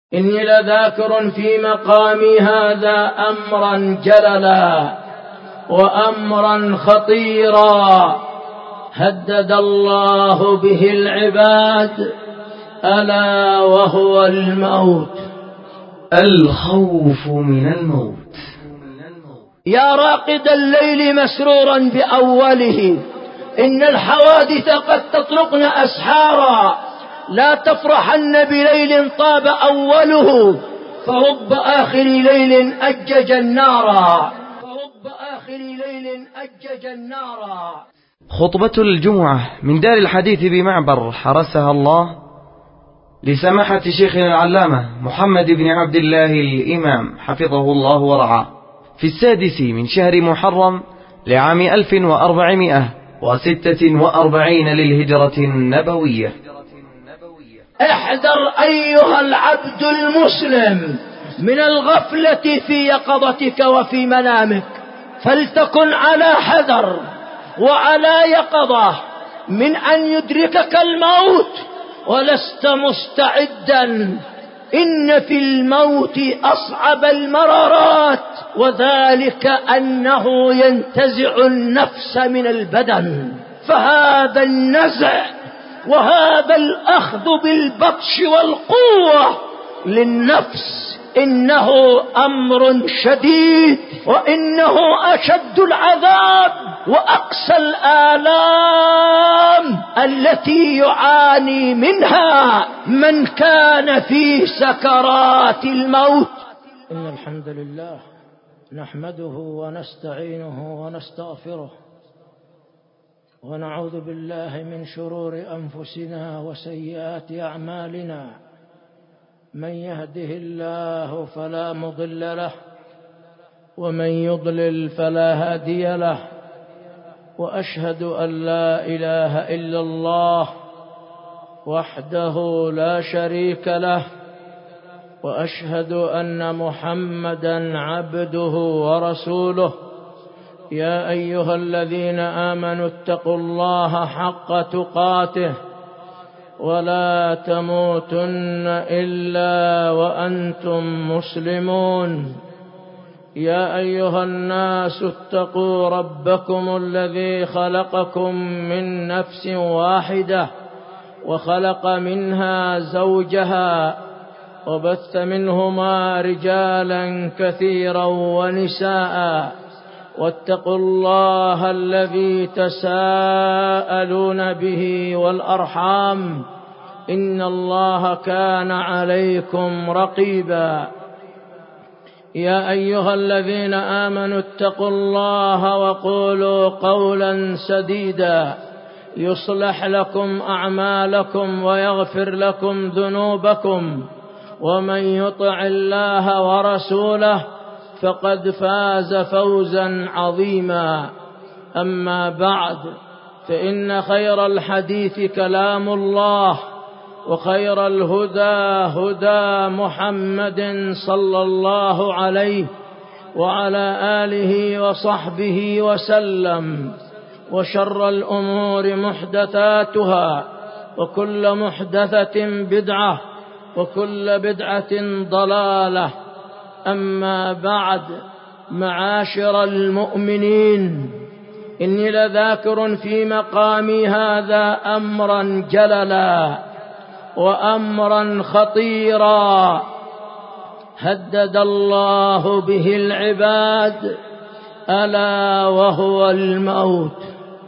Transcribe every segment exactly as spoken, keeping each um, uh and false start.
إني لذاكر في مقامي هذا أمرا جللا وأمرا خطيرا هدد الله به العباد، ألا وهو الموت. الخوف من الموت. يا راقد الليل مسرورا بأوله، إن الحوادث قد تطرقن أسحارا، لا تفرحن بليل طاب أوله، فرب آخر ليل أجج النارا فرب آخر ليل أجج النارا. خطبة الجمعة من دار الحديث بمعبر حرسها الله لسماحة شيخنا العلامة محمد بن عبد الله الإمام حفظه الله ورعاه، في السادس من شهر محرم لعام ألف وأربعمائة وستة وأربعين للهجرة النبوية. احذر أيها العبد المسلم من الغفلة في يقظتك وفي منامك، فلتكن على حذر وعلى يقظة من أن يدركك الموت ولست مستعدا. إن في الموت أصعب المرارات، وذلك أنه ينتزع النفس من البدن، فهذا النزع وهذا الأخذ بالبطش والقوة للنفس إنه أمر شديد، وإنه أشد العذاب وأقسى الآلام التي يعاني منها من كان في سكرات الموت. إن الحمد لله نحمده ونستعينه ونستغفره، ونعوذ بالله من شرور أنفسنا وسيئات أعمالنا. من يهده الله فلا مضل له، ومن يضلل فلا هادي له، وأشهد أن لا إله إلا الله وحده لا شريك له، وأشهد أن محمدا عبده ورسوله. يا أيها الذين آمنوا اتقوا الله حق تقاته ولا تموتن إلا وأنتم مسلمون. يا أيها الناس اتقوا ربكم الذي خلقكم من نفس واحدة، وخلق منها زوجها، وبث منهما رجالا كثيرا ونساء. واتقوا الله الذي تساءلون به والأرحام، إن الله كان عليكم رقيبا. يا أيها الذين آمنوا اتقوا الله وقولوا قولا سديدا يصلح لكم أعمالكم ويغفر لكم ذنوبكم، ومن يطع الله ورسوله فقد فاز فوزا عظيما. أما بعد، فإن خير الحديث كلام الله، وخير الهدى هدى محمد صلى الله عليه وعلى آله وصحبه وسلم. وشر الأمور محدثاتها، وكل محدثة بدعة، وكل بدعة ضلالة. أما بعد، معاشر المؤمنين، إني لذاكر في مقامي هذا أمرا جللا وأمرا خطيرا هدد الله به العباد، ألا وهو الموت.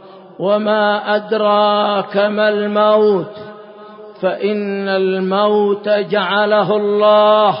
وما أدراك ما الموت؟ فإن الموت جعله الله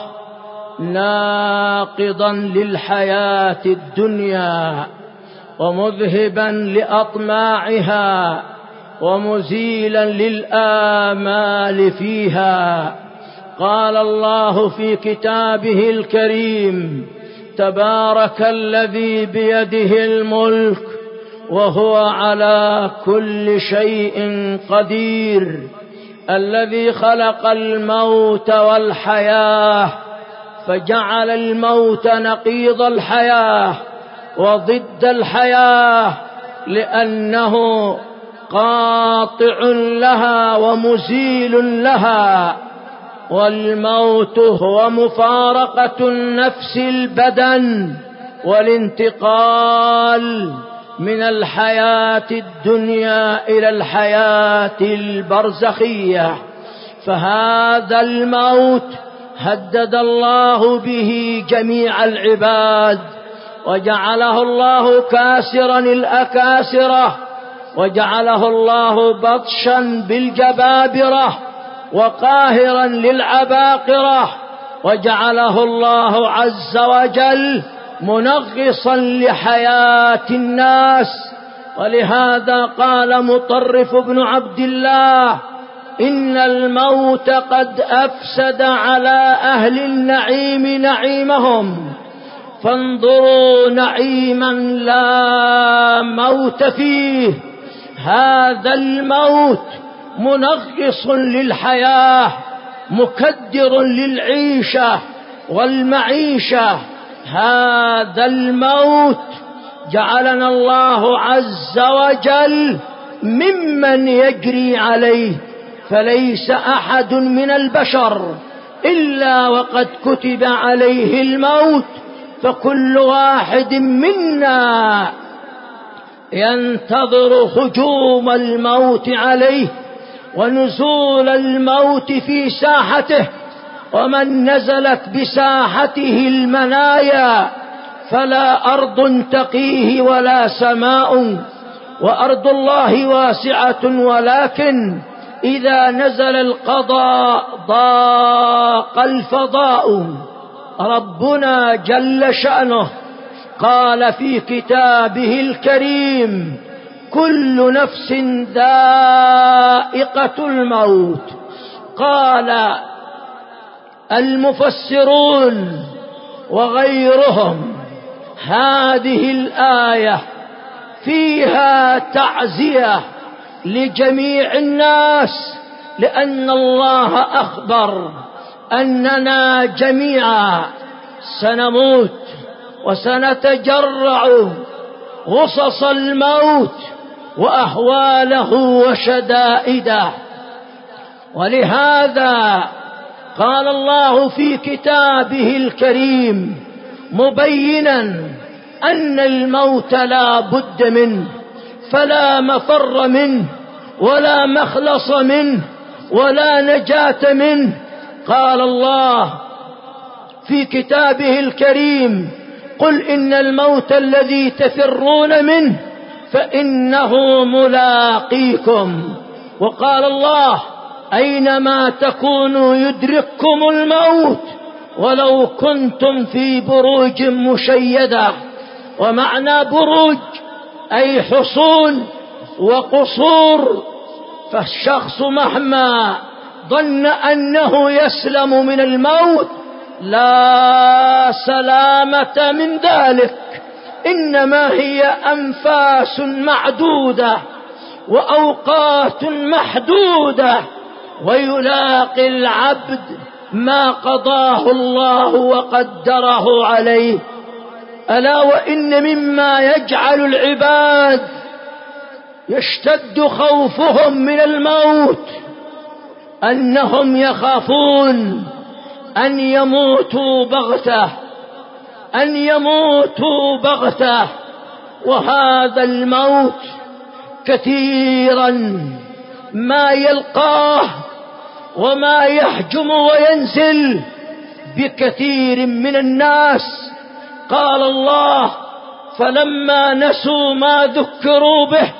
ناقضا للحياة الدنيا، ومذهبا لأطماعها، ومزيلا للآمال فيها. قال الله في كتابه الكريم: تبارك الذي بيده الملك وهو على كل شيء قدير، الذي خلق الموت والحياة، فجعل الموت نقيض الحياة وضد الحياة، لأنه قاطع لها ومزيل لها. والموت هو مفارقة النفس البدن والانتقال من الحياة الدنيا إلى الحياة البرزخية. فهذا الموت هدد الله به جميع العباد، وجعله الله كاسرا الأكاسرة، وجعله الله بطشا بالجبابرة وقاهرا للعباقرة، وجعله الله عز وجل منغصا لحياة الناس. ولهذا قال مطرف بن عبد الله: إن الموت قد أفسد على أهل النعيم نعيمهم، فانظروا نعيما لا موت فيه. هذا الموت منغص للحياة، مكدر للعيشة والمعيشة. هذا الموت جعلنا الله عز وجل ممن يجري عليه، فليس أحد من البشر إلا وقد كتب عليه الموت، فكل واحد منا ينتظر هجوم الموت عليه ونزول الموت في ساحته. ومن نزلت بساحته المنايا فلا أرض تقيه ولا سماء، وأرض الله واسعة، ولكن إذا نزل القضاء ضاق الفضاء. ربنا جل شأنه قال في كتابه الكريم: كل نفس ذائقة الموت. قال المفسرون وغيرهم: هذه الآية فيها تعزية لجميع الناس، لأن الله أخبر أننا جميعا سنموت وسنتجرع غصص الموت وأهواله وشدائده. ولهذا قال الله في كتابه الكريم مبينا أن الموت لا بد منه، فلا مفر منه ولا مخلص منه ولا نجاة منه. قال الله في كتابه الكريم: قل إن الموت الذي تفرون منه فإنه ملاقيكم. وقال الله: أينما تكونوا يدرككم الموت ولو كنتم في بروج مشيدة. ومعنى بروج أي حصون وقصور، فالشخص مهما ظن أنه يسلم من الموت لا سلامة من ذلك، إنما هي أنفاس معدودة وأوقات محدودة، ويلاقي العبد ما قضاه الله وقدره عليه. ألا وإن مما يجعل العباد يشتد خوفهم من الموت أنهم يخافون أن يموتوا بغتة، أن يموتوا بغتة. وهذا الموت كثيرا ما يلقاه وما يهجم وينزل بكثير من الناس. قال الله: فلما نسوا ما ذكروا به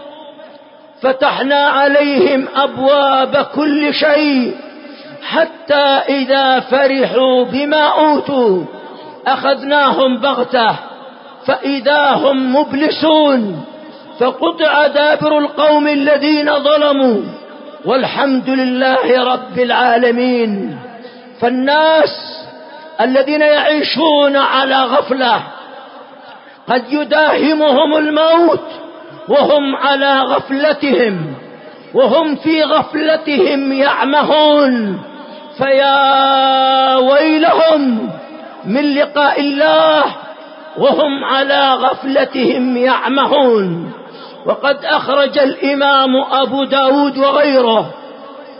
فتحنا عليهم أبواب كل شيء حتى إذا فرحوا بما أوتوا أخذناهم بغتة فإذا هم مبلسون، فقطع دابر القوم الذين ظلموا، والحمد لله رب العالمين. فالناس الذين يعيشون على غفلة قد يداهمهم الموت وهم على غفلتهم، وهم في غفلتهم يعمهون، فيا ويلهم من لقاء الله وهم على غفلتهم يعمهون. وقد أخرج الإمام أبو داود وغيره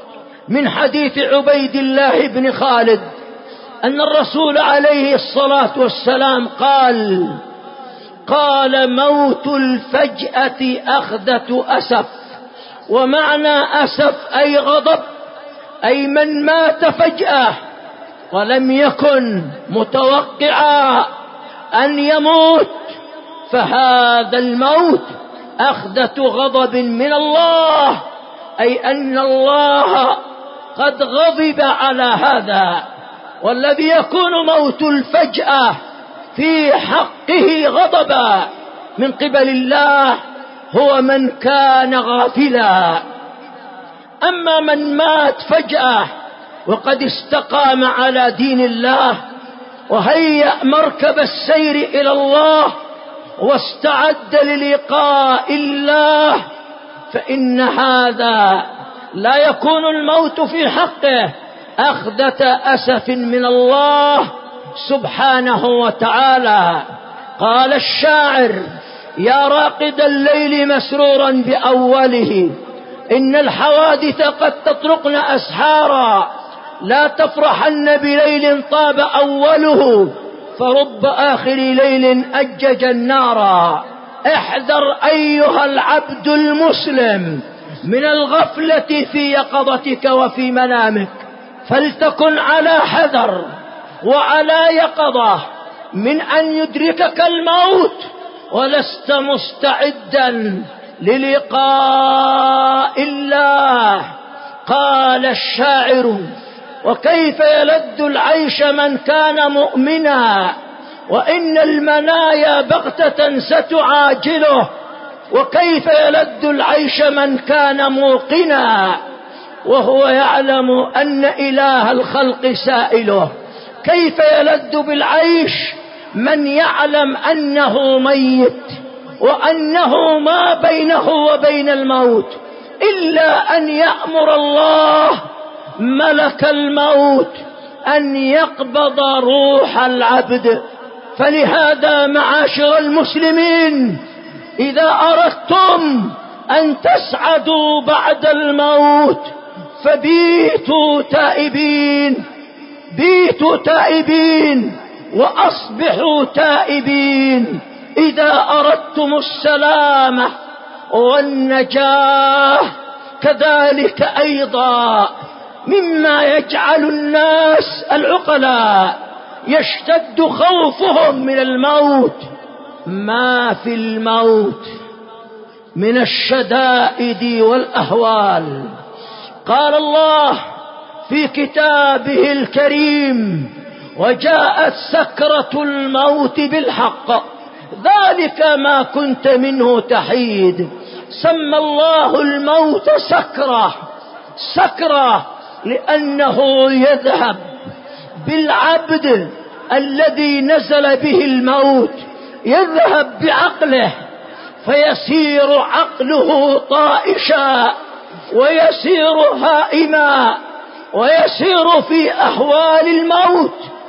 من حديث عبيد الله بن خالد أن الرسول عليه الصلاة والسلام قال قال موت الفجأة أخذة أسف. ومعنى أسف أي غضب، أي من مات فجأة ولم يكن متوقعا أن يموت، فهذا الموت أخذة غضب من الله، أي أن الله قد غضب على هذا. والذي يكون موت الفجأة في حقه غضبا من قبل الله هو من كان غافلا. أما من مات فجأة وقد استقام على دين الله وهيأ مركب السير إلى الله واستعد للقاء الله، فإن هذا لا يكون الموت في حقه أخذة أسف من الله سبحانه وتعالى. قال الشاعر: يا راقد الليل مسرورا بأوله، إن الحوادث قد تطرقن أسحارا، لا تفرحن بليل طاب أوله، فرب آخر ليل أجج النارا. احذر أيها العبد المسلم من الغفلة في يقظتك وفي منامك، فلتكن على حذر وعلى يقظة من أن يدركك الموت ولست مستعدا للقاء الله. قال الشاعر: وكيف يلد العيش من كان مؤمنا، وإن المنايا بغتة ستعاجله، وكيف يلد العيش من كان موقنا وهو يعلم أن إله الخلق سائله. كيف يلد بالعيش من يعلم أنه ميت وأنه ما بينه وبين الموت إلا أن يأمر الله ملك الموت أن يقبض روح العبد. فلهذا معاشر المسلمين، إذا أردتم أن تسعدوا بعد الموت فبيتوا تائبين، بيتوا تائبين وأصبحوا تائبين. إذا أردتم السلامة والنجاة كذلك أيضا مما يجعل الناس العقلاء يشتد خوفهم من الموت ما في الموت من الشدائد والأهوال. قال الله في كتابه الكريم: وجاءت سكرة الموت بالحق ذلك ما كنت منه تحيد. سمى الله الموت سكرة، سكرة لأنه يذهب بالعبد الذي نزل به الموت، يذهب بعقله فيسير عقله طائشا ويسير هائما ويسير في أحوال الموت.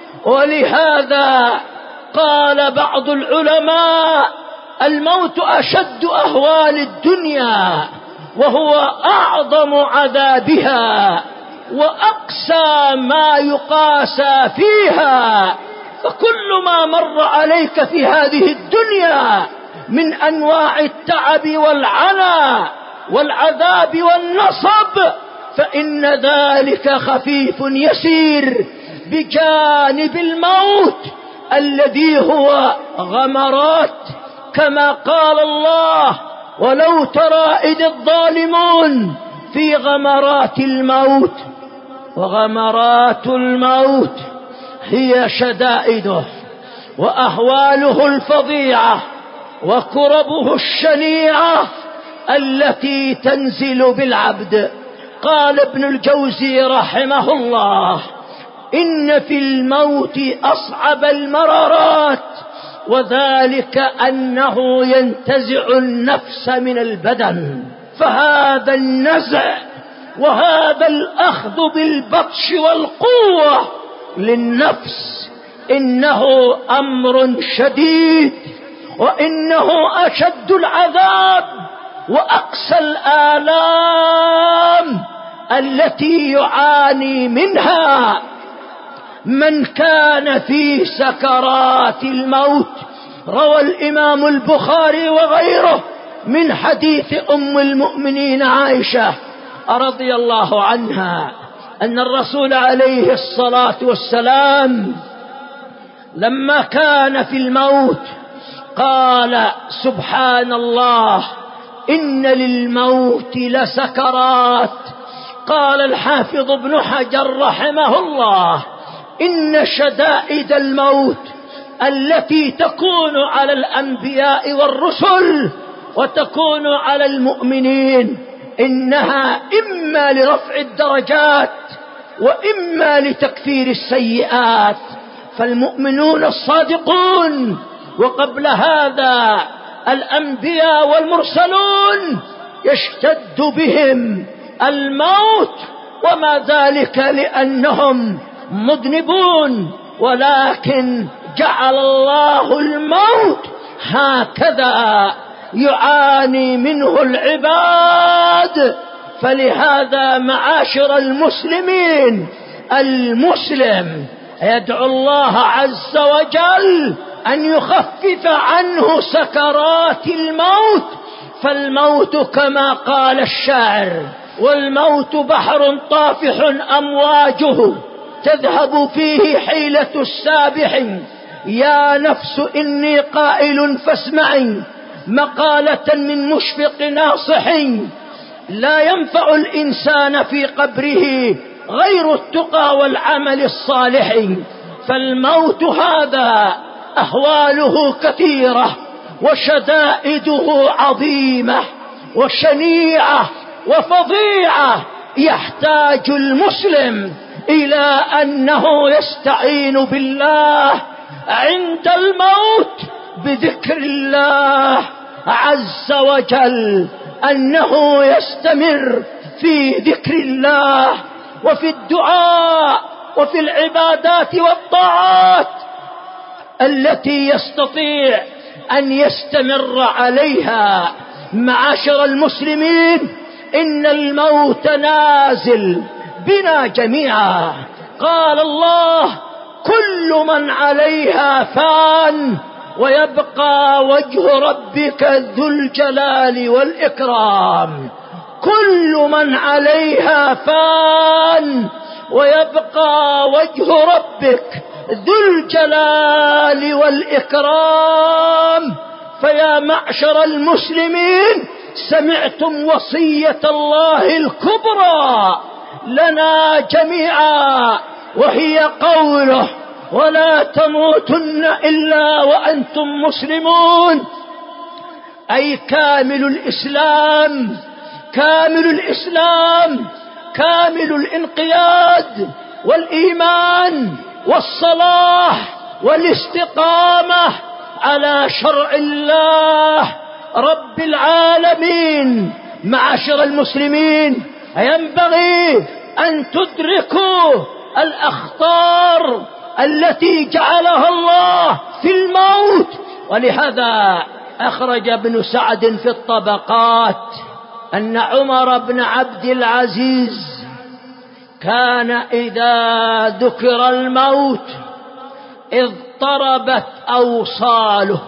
ولهذا قال بعض العلماء: الموت أشد أهوال الدنيا وهو أعظم عذابها وأقسى ما يقاسى فيها. فكل ما مر عليك في هذه الدنيا من أنواع التعب والعنى والعذاب والنصب فإن ذلك خفيف يسير بجانب الموت الذي هو غمرات، كما قال الله: ولو ترى إذ الظالمون في غمرات الموت. وغمرات الموت هي شدائده وأهواله الفظيعة وكربه الشنيعة التي تنزل بالعبد. قال ابن الجوزي رحمه الله: إن في الموت أصعب المرارات، وذلك أنه ينتزع النفس من البدن. فهذا النزع وهذا الأخذ بالبطش والقوة للنفس إنه أمر شديد، وإنه أشد العذاب وأقسى الآلام التي يعاني منها من كان في سكرات الموت. روى الإمام البخاري وغيره من حديث أم المؤمنين عائشة رضي الله عنها أن الرسول عليه الصلاة والسلام لما كان في الموت قال: سبحان الله، إن للموت لسكرات. قال الحافظ ابن حجر رحمه الله: إن شدائد الموت التي تكون على الأنبياء والرسل وتكون على المؤمنين إنها إما لرفع الدرجات وإما لتكفير السيئات. فالمؤمنون الصادقون وقبل هذا الأنبياء والمرسلون يشتد بهم الموت، وما ذلك لأنهم مذنبون، ولكن جعل الله الموت هكذا يعاني منه العباد. فلهذا معاشر المسلمين، المسلم يدعو الله عز وجل أن يخفف عنه سكرات الموت، فالموت كما قال الشاعر: والموت بحر طافح أمواجه تذهب فيه حيلة السابح، يا نفس إني قائل فاسمعي مقالة من مشفق ناصح، لا ينفع الإنسان في قبره غير التقى والعمل الصالح. فالموت هذا أهواله كثيرة وشدائده عظيمة وشنيعة وفظيعة، يحتاج المسلم إلى أنه يستعين بالله عند الموت بذكر الله عز وجل، أنه يستمر في ذكر الله وفي الدعاء وفي العبادات والطاعات التي يستطيع أن يستمر عليها. معاشر المسلمين، إن الموت نازل بنا جميعا. قال الله: كل من عليها فان ويبقى وجه ربك ذو الجلال والإكرام. كل من عليها فان ويبقى وجه ربك ذو الجلال والإكرام. فيا معشر المسلمين، سمعتم وصية الله الكبرى لنا جميعا، وهي قوله: ولا تموتن إلا وأنتم مسلمون. أي كامل الإسلام، كامل الإسلام، كامل الانقياد والإيمان والصلاح والاستقامة على شرع الله رب العالمين. معاشر المسلمين، ينبغي أن تدركوا الأخطار التي جعلها الله في الموت. ولهذا أخرج ابن سعد في الطبقات أن عمر بن عبد العزيز كان إذا ذكر الموت اضطربت أوصاله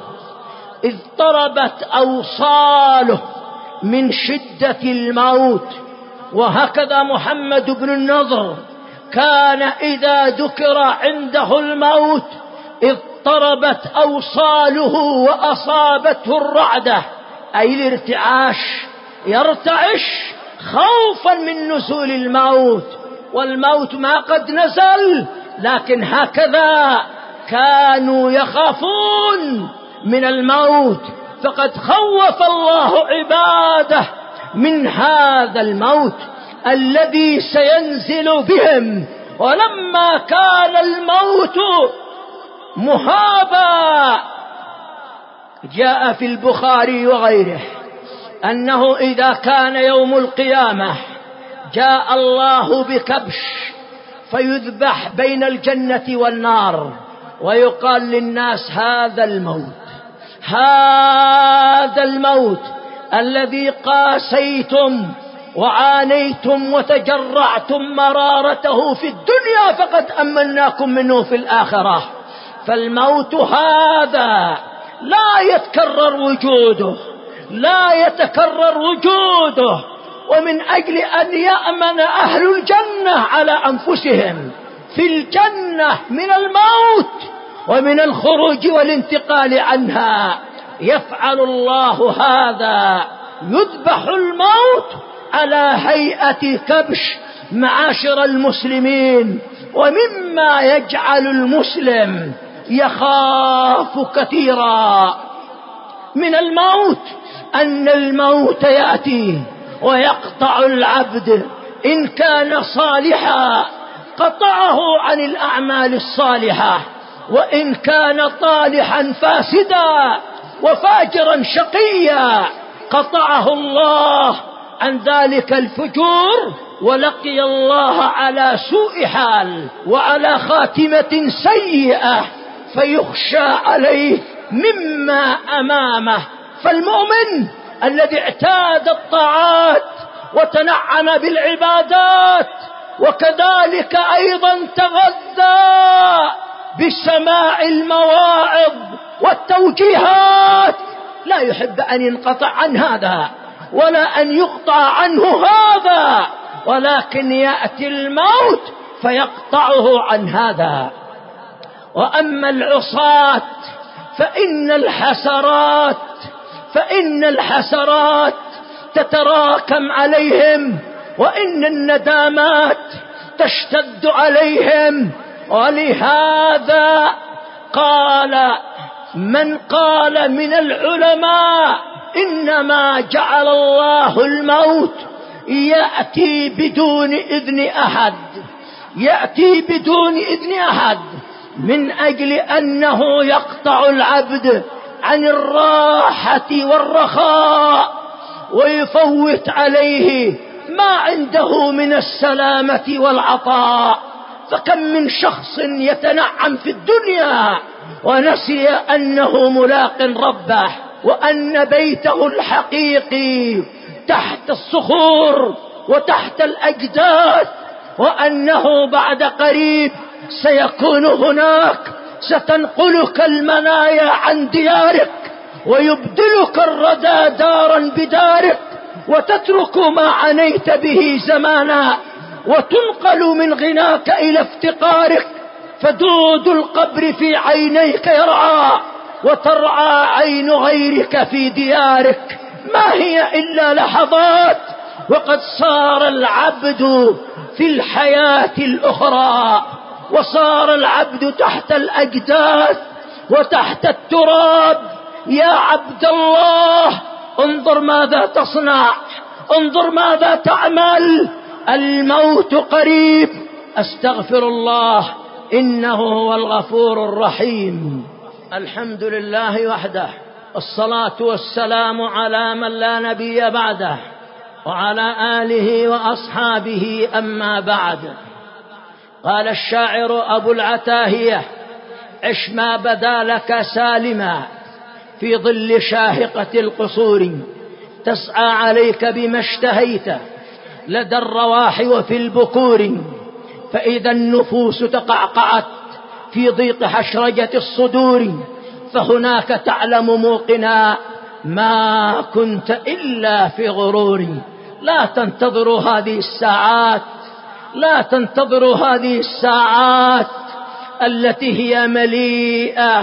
اضطربت أوصاله من شدة الموت. وهكذا محمد بن النضر كان إذا ذكر عنده الموت اضطربت أوصاله وأصابته الرعدة، أي الارتعاش، يرتعش خوفا من نزول الموت. والموت ما قد نزل، لكن هكذا كانوا يخافون من الموت. فقد خوف الله عباده من هذا الموت الذي سينزل بهم. ولما كان الموت مهابا، جاء في البخاري وغيره أنه إذا كان يوم القيامة جاء الله بكبش فيذبح بين الجنة والنار، ويقال للناس: هذا الموت، هذا الموت الذي قاسيتم وعانيتم وتجرعتم مرارته في الدنيا فقد أمناكم منه في الآخرة. فالموت هذا لا يتكرر وجوده، لا يتكرر وجوده. ومن أجل أن يأمن أهل الجنة على أنفسهم في الجنة من الموت ومن الخروج والانتقال عنها، يفعل الله هذا، يذبح الموت على هيئة كبش معاشر المسلمين. ومما يجعل المسلم يخاف كثيرا من الموت أن الموت يأتي ويقطع العبد إن كان صالحا قطعه عن الأعمال الصالحة، وإن كان طالحا فاسدا وفاجرا شقيا قطعه الله عن ذلك الفجور، ولقي الله على سوء حال وعلى خاتمة سيئة فيخشى عليه مما أمامه. فالمؤمن الذي اعتاد الطاعات وتنعم بالعبادات وكذلك أيضا تغذى بسماع المواعظ والتوجيهات لا يحب أن ينقطع عن هذا ولا أن يقطع عنه هذا، ولكن يأتي الموت فيقطعه عن هذا. وأما العصاة فإن الحسرات فإن الحسرات تتراكم عليهم، وإن الندامات تشتد عليهم. ولهذا قال من قال من العلماء إنما جعل الله الموت يأتي بدون إذن أحد، يأتي بدون إذن أحد من أجل أنه يقطع العبد عن الراحة والرخاء ويفوت عليه ما عنده من السلامة والعطاء. فكم من شخص يتنعم في الدنيا ونسي أنه ملاق ربه، وأن بيته الحقيقي تحت الصخور وتحت الأجداث، وأنه بعد قريب سيكون هناك، ستنقلك المنايا عن ديارك ويبدلك الردى دارا بدارك، وتترك ما عنيت به زمانا وتنقل من غناك إلى افتقارك. فدود القبر في عينيك يرعى وترعى عين غيرك في ديارك. ما هي إلا لحظات، وقد صار العبد في الحياة الأخرى، وصار العبد تحت الأجداث وتحت التراب. يا عبد الله انظر ماذا تصنع، انظر ماذا تعمل، الموت قريب. أستغفر الله إنه هو الغفور الرحيم. الحمد لله وحده، الصلاة والسلام على من لا نبي بعده وعلى آله وأصحابه. أما بعد، قال الشاعر أبو العتاهية: عش ما بدا لك سالما في ظل شاهقة القصور، تسعى عليك بما اشتهيت لدى الرواح وفي البكور، فإذا النفوس تقعقعت في ضيق حشرجة الصدور، فهناك تعلم موقنا ما كنت إلا في غرور. لا تنتظروا هذه الساعات، لا تنتظروا هذه الساعات التي هي مليئة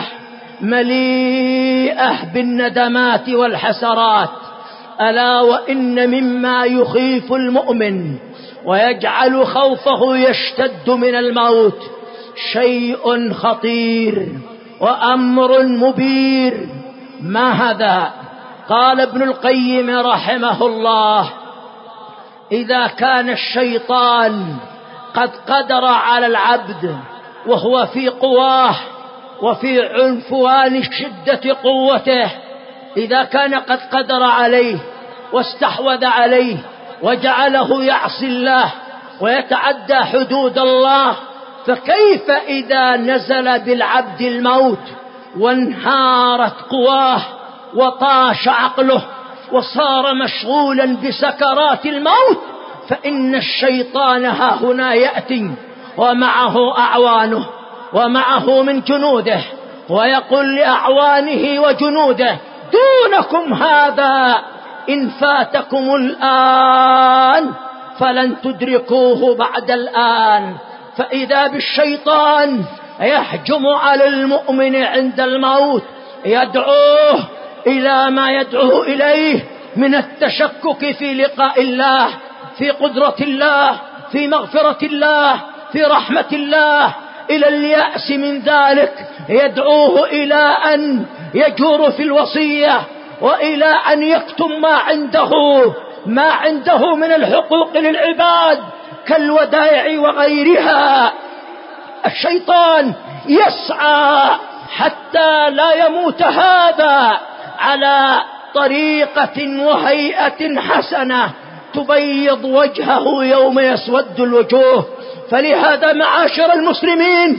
مليئة بالندمات والحسرات. ألا وإن مما يخيف المؤمن ويجعل خوفه يشتد من الموت شيء خطير وأمر مبير. ما هذا؟ قال ابن القيم رحمه الله: إذا كان الشيطان قد قدر على العبد وهو في قواه وفي عنفوان شدة قوته، إذا كان قد قدر عليه واستحوذ عليه وجعله يعصي الله ويتعدى حدود الله، فكيف إذا نزل بالعبد الموت وانهارت قواه وطاش عقله وصار مشغولا بسكرات الموت، فإن الشيطان ها هنا يأتي ومعه أعوانه ومعه من جنوده، ويقول لأعوانه وجنوده: دونكم هذا، إن فاتكم الآن فلن تدركوه بعد الآن. فإذا بالشيطان يهجم على المؤمن عند الموت، يدعوه إلى ما يدعو إليه من التشكك في لقاء الله، في قدرة الله، في مغفرة الله، في رحمة الله، إلى اليأس من ذلك، يدعوه إلى أن يجور في الوصية، وإلى أن يكتم ما عنده ما عنده من الحقوق للعباد كالودائع وغيرها. الشيطان يسعى حتى لا يموت هذا على طريقة وهيئة حسنة تبيض وجهه يوم يسود الوجوه. فلهذا معاشر المسلمين،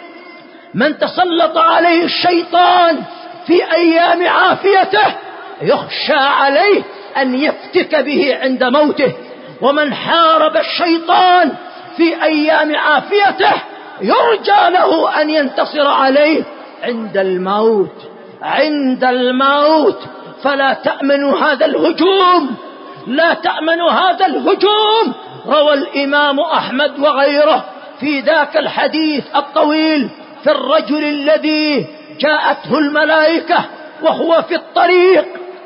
من تسلط عليه الشيطان في أيام عافيته يخشى عليه أن يفتك به عند موته، ومن حارب الشيطان في أيام عافيته يرجى له أن ينتصر عليه عند الموت عند الموت فلا تأمنوا هذا الهجوم، لا تأمنوا هذا الهجوم. روى الإمام أحمد وغيره في ذاك الحديث الطويل في الرجل الذي جاءته الملائكة وهو في الطريق،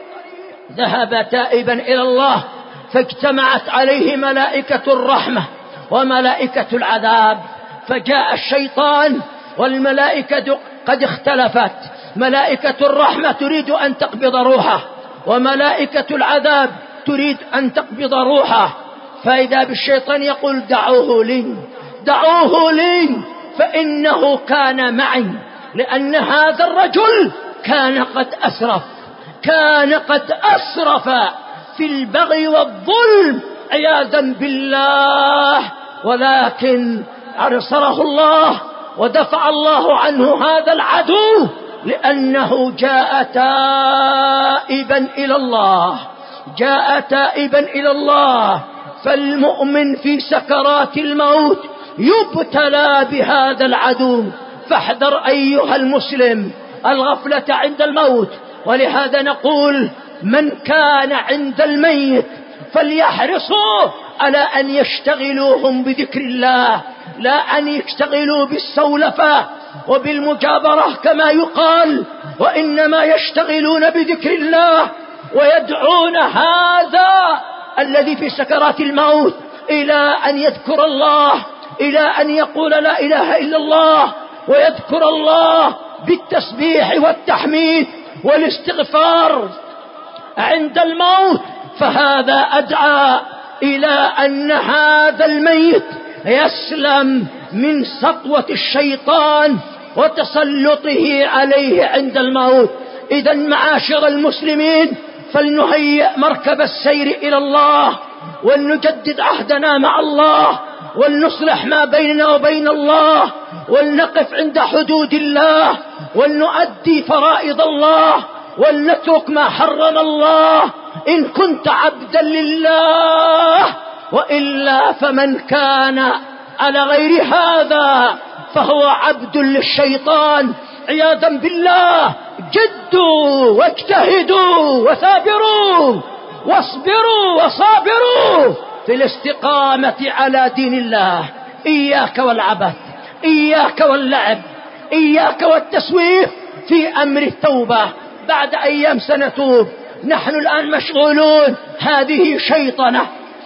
ذهب تائبا إلى الله، فاجتمعت عليه ملائكة الرحمة وملائكة العذاب، فجاء الشيطان والملائكة قد اختلفت، ملائكة الرحمة تريد أن تقبض روحه، وملائكة العذاب تريد أن تقبض روحه. فإذا بالشيطان يقول: دعوه لي دعوه لي فإنه كان معي، لأن هذا الرجل كان قد أسرف كان قد أسرف في البغي والظلم عياذا بالله، ولكن أرسله الله ودفع الله عنه هذا العدو، لأنه جاء تائبا إلى الله جاء تائبا إلى الله. فالمؤمن في سكرات الموت يبتلى بهذا العدو، فاحذر أيها المسلم الغفلة عند الموت. ولهذا نقول: من كان عند الميت فليحرصوا على أن يشتغلوهم بذكر الله، لا أن يشتغلوا بالسولفة وبالمجابرة كما يقال، وإنما يشتغلون بذكر الله ويدعون هذا الذي في سكرات الموت إلى أن يذكر الله، إلى أن يقول لا إله إلا الله، ويذكر الله بالتسبيح والتحميد والاستغفار عند الموت. فهذا أدعى إلى أن هذا الميت يسلم من سطوة الشيطان وتسلطه عليه عند الموت. إذن معاشر المسلمين، فلنهيئ مركب السير إلى الله، ولنجدد عهدنا مع الله، ولنصلح ما بيننا وبين الله، ولنقف عند حدود الله، ولنؤدي فرائض الله، ولنترك ما حرم الله إن كنت عبدا لله. وإلا فمن كان على غير هذا فهو عبد للشيطان عياذا بالله. جدوا واجتهدوا وثابروا واصبروا وصابروا في الاستقامة على دين الله. إياك والعبث، إياك واللعب، إياك والتسويف في أمر التوبة. بعد أيام سنتوب، نحن الآن مشغولون. هذه شيطنة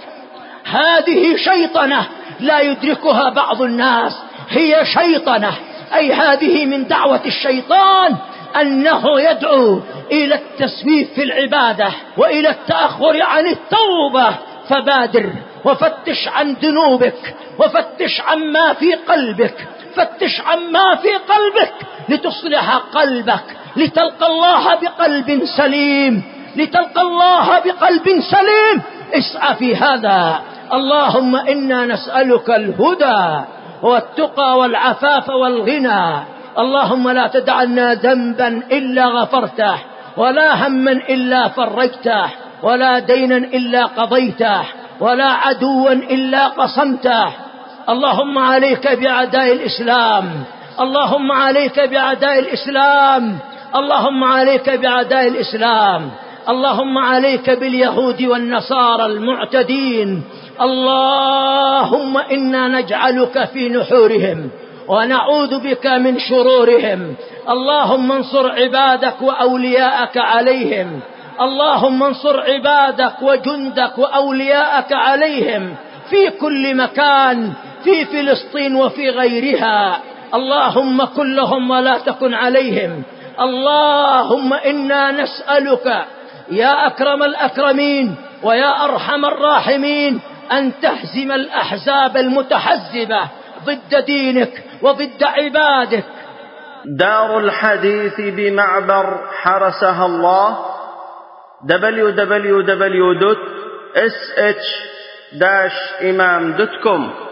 هذه شيطنة لا يدركها بعض الناس، هي شيطنة، أي هذه من دعوة الشيطان أنه يدعو إلى التسويف في العبادة وإلى التأخر عن التوبة. فبادر وفتش عن ذنوبك، وفتش عما في قلبك، فتش عما في قلبك لتصلح قلبك، لتلقى الله بقلب سليم لتلقى الله بقلب سليم. اسعى في هذا. اللهم إنا نسألك الهدى والتقى والعفاف والغنى. اللهم لا تدع لنا ذنبا إلا غفرته، ولا هما إلا فرجته، ولا دينا إلا قضيته، ولا عدوا إلا قصمته. اللهم عليك بأعداء الإسلام، اللهم عليك بأعداء الإسلام، اللهم عليك بأعداء الإسلام، اللهم عليك باليهود والنصارى المعتدين. اللهم إنا نجعلك في نحورهم ونعوذ بك من شرورهم. اللهم انصر عبادك وأولياءك عليهم، اللهم انصر عبادك وجندك وأولياءك عليهم في كل مكان، في فلسطين وفي غيرها. اللهم كن لهم ولا تكن عليهم. اللهم إنا نسألك يا أكرم الأكرمين ويا أرحم الراحمين أن تهزم الأحزاب المتحزبة ضد دينك وضد عبادك. دار الحديث بمعبر حرسها الله دبليو دبليو دبليو دوت اس اتش داش إمام دوت كوم